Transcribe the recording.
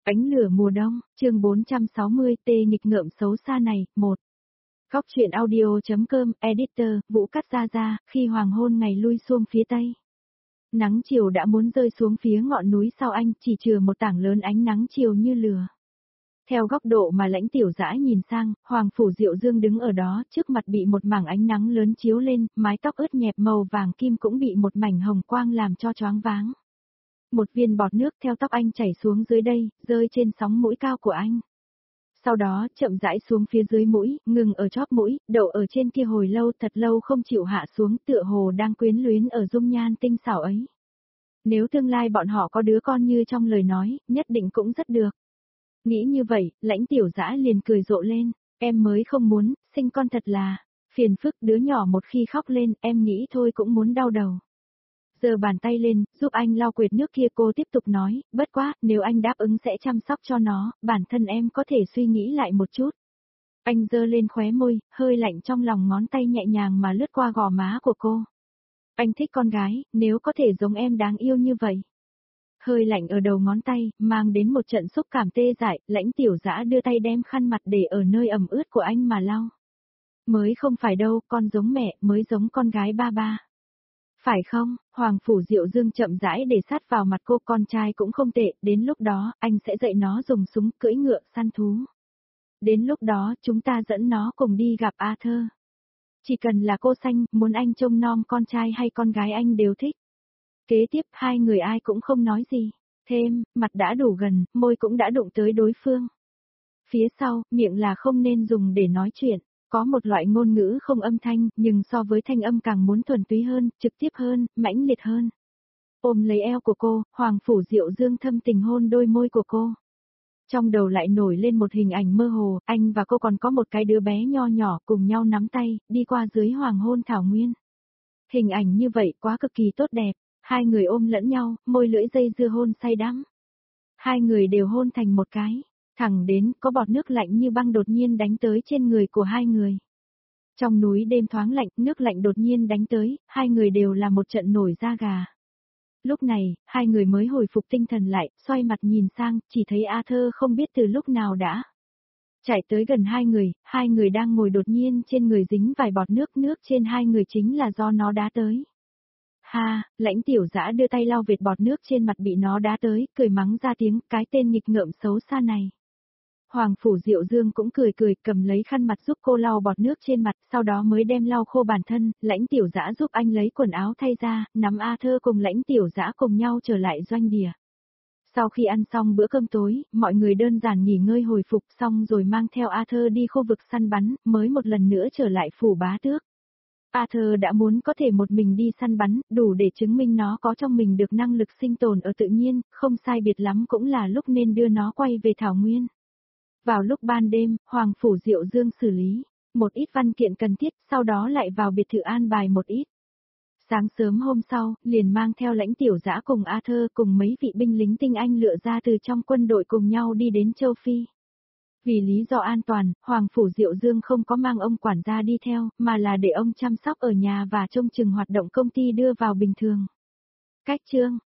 Ánh lửa mùa đông, chương 460 tê nghịch ngợm xấu xa này, 1. Góc truyện audio.com, editor, Vũ Cát Gia Gia, khi hoàng hôn ngày lui xuống phía tây. Nắng chiều đã muốn rơi xuống phía ngọn núi sau anh, chỉ chừa một tảng lớn ánh nắng chiều như lửa. Theo góc độ mà Lãnh Tiểu Dã nhìn sang, Hoàng Phủ Diệu Dương đứng ở đó, trước mặt bị một mảng ánh nắng lớn chiếu lên, mái tóc ướt nhẹp màu vàng kim cũng bị một mảnh hồng quang làm cho choáng váng. Một viên bọt nước theo tóc anh chảy xuống dưới đây, rơi trên sóng mũi cao của anh. Sau đó, chậm rãi xuống phía dưới mũi, ngừng ở chóp mũi, đậu ở trên kia hồi lâu thật lâu không chịu hạ xuống, tựa hồ đang quyến luyến ở dung nhan tinh xảo ấy. Nếu tương lai bọn họ có đứa con như trong lời nói, nhất định cũng rất được. Nghĩ như vậy, Lãnh Tiểu Dã liền cười rộ lên, em mới không muốn, sinh con thật là phiền phức, đứa nhỏ một khi khóc lên, em nghĩ thôi cũng muốn đau đầu. Giơ bàn tay lên, giúp anh lau quệt nước kia, cô tiếp tục nói, bất quá, nếu anh đáp ứng sẽ chăm sóc cho nó, bản thân em có thể suy nghĩ lại một chút. Anh giơ lên khóe môi, hơi lạnh trong lòng, ngón tay nhẹ nhàng mà lướt qua gò má của cô. Anh thích con gái, nếu có thể giống em đáng yêu như vậy. Hơi lạnh ở đầu ngón tay, mang đến một trận xúc cảm tê dại, Lãnh Tiểu Dã đưa tay đem khăn mặt để ở nơi ẩm ướt của anh mà lau. Mới không phải đâu, con giống mẹ, mới giống con gái ba ba. Phải không? Hoàng Phủ Diệu Dương chậm rãi để sát vào mặt cô, con trai cũng không tệ, đến lúc đó, anh sẽ dạy nó dùng súng cưỡi ngựa săn thú. Đến lúc đó, chúng ta dẫn nó cùng đi gặp Arthur. Chỉ cần là cô Xanh, muốn anh trông nom con trai hay con gái anh đều thích. Kế tiếp, hai người ai cũng không nói gì. Thêm, mặt đã đủ gần, môi cũng đã đụng tới đối phương. Phía sau, miệng là không nên dùng để nói chuyện. Có một loại ngôn ngữ không âm thanh, nhưng so với thanh âm càng muốn thuần túy hơn, trực tiếp hơn, mãnh liệt hơn. Ôm lấy eo của cô, Hoàng Phủ Diệu Dương thâm tình hôn đôi môi của cô. Trong đầu lại nổi lên một hình ảnh mơ hồ, anh và cô còn có một cái đứa bé nho nhỏ cùng nhau nắm tay, đi qua dưới hoàng hôn thảo nguyên. Hình ảnh như vậy quá cực kỳ tốt đẹp, hai người ôm lẫn nhau, môi lưỡi dây dưa hôn say đắm. Hai người đều hôn thành một cái. Thẳng đến, có bọt nước lạnh như băng đột nhiên đánh tới trên người của hai người. Trong núi đêm thoáng lạnh, nước lạnh đột nhiên đánh tới, hai người đều là một trận nổi da gà. Lúc này, hai người mới hồi phục tinh thần lại, xoay mặt nhìn sang, chỉ thấy Arthur không biết từ lúc nào đã chạy tới gần hai người đang ngồi, đột nhiên trên người dính vài bọt nước, nước trên hai người chính là do nó đá tới. Ha, Lãnh Tiểu Dã đưa tay lau vệt bọt nước trên mặt bị nó đá tới, cười mắng ra tiếng, cái tên nghịch ngợm xấu xa này. Hoàng Phủ Diệu Dương cũng cười cười, cầm lấy khăn mặt giúp cô lau bọt nước trên mặt, sau đó mới đem lau khô bản thân, Lãnh Tiểu Dã giúp anh lấy quần áo thay ra, nắm Arthur cùng Lãnh Tiểu Dã cùng nhau trở lại doanh địa. Sau khi ăn xong bữa cơm tối, mọi người đơn giản nghỉ ngơi hồi phục xong rồi mang theo Arthur đi khu vực săn bắn, mới một lần nữa trở lại phủ bá tước. Arthur đã muốn có thể một mình đi săn bắn, đủ để chứng minh nó có trong mình được năng lực sinh tồn ở tự nhiên, không sai biệt lắm cũng là lúc nên đưa nó quay về thảo nguyên. Vào lúc ban đêm, Hoàng Phủ Diệu Dương xử lý một ít văn kiện cần thiết, sau đó lại vào biệt thự an bài một ít. Sáng sớm hôm sau, liền mang theo Lãnh Tiểu Dã cùng Arthur cùng mấy vị binh lính tinh anh lựa ra từ trong quân đội cùng nhau đi đến châu Phi. Vì lý do an toàn, Hoàng Phủ Diệu Dương không có mang ông quản gia đi theo, mà là để ông chăm sóc ở nhà và trông chừng hoạt động công ty đưa vào bình thường. Cách chương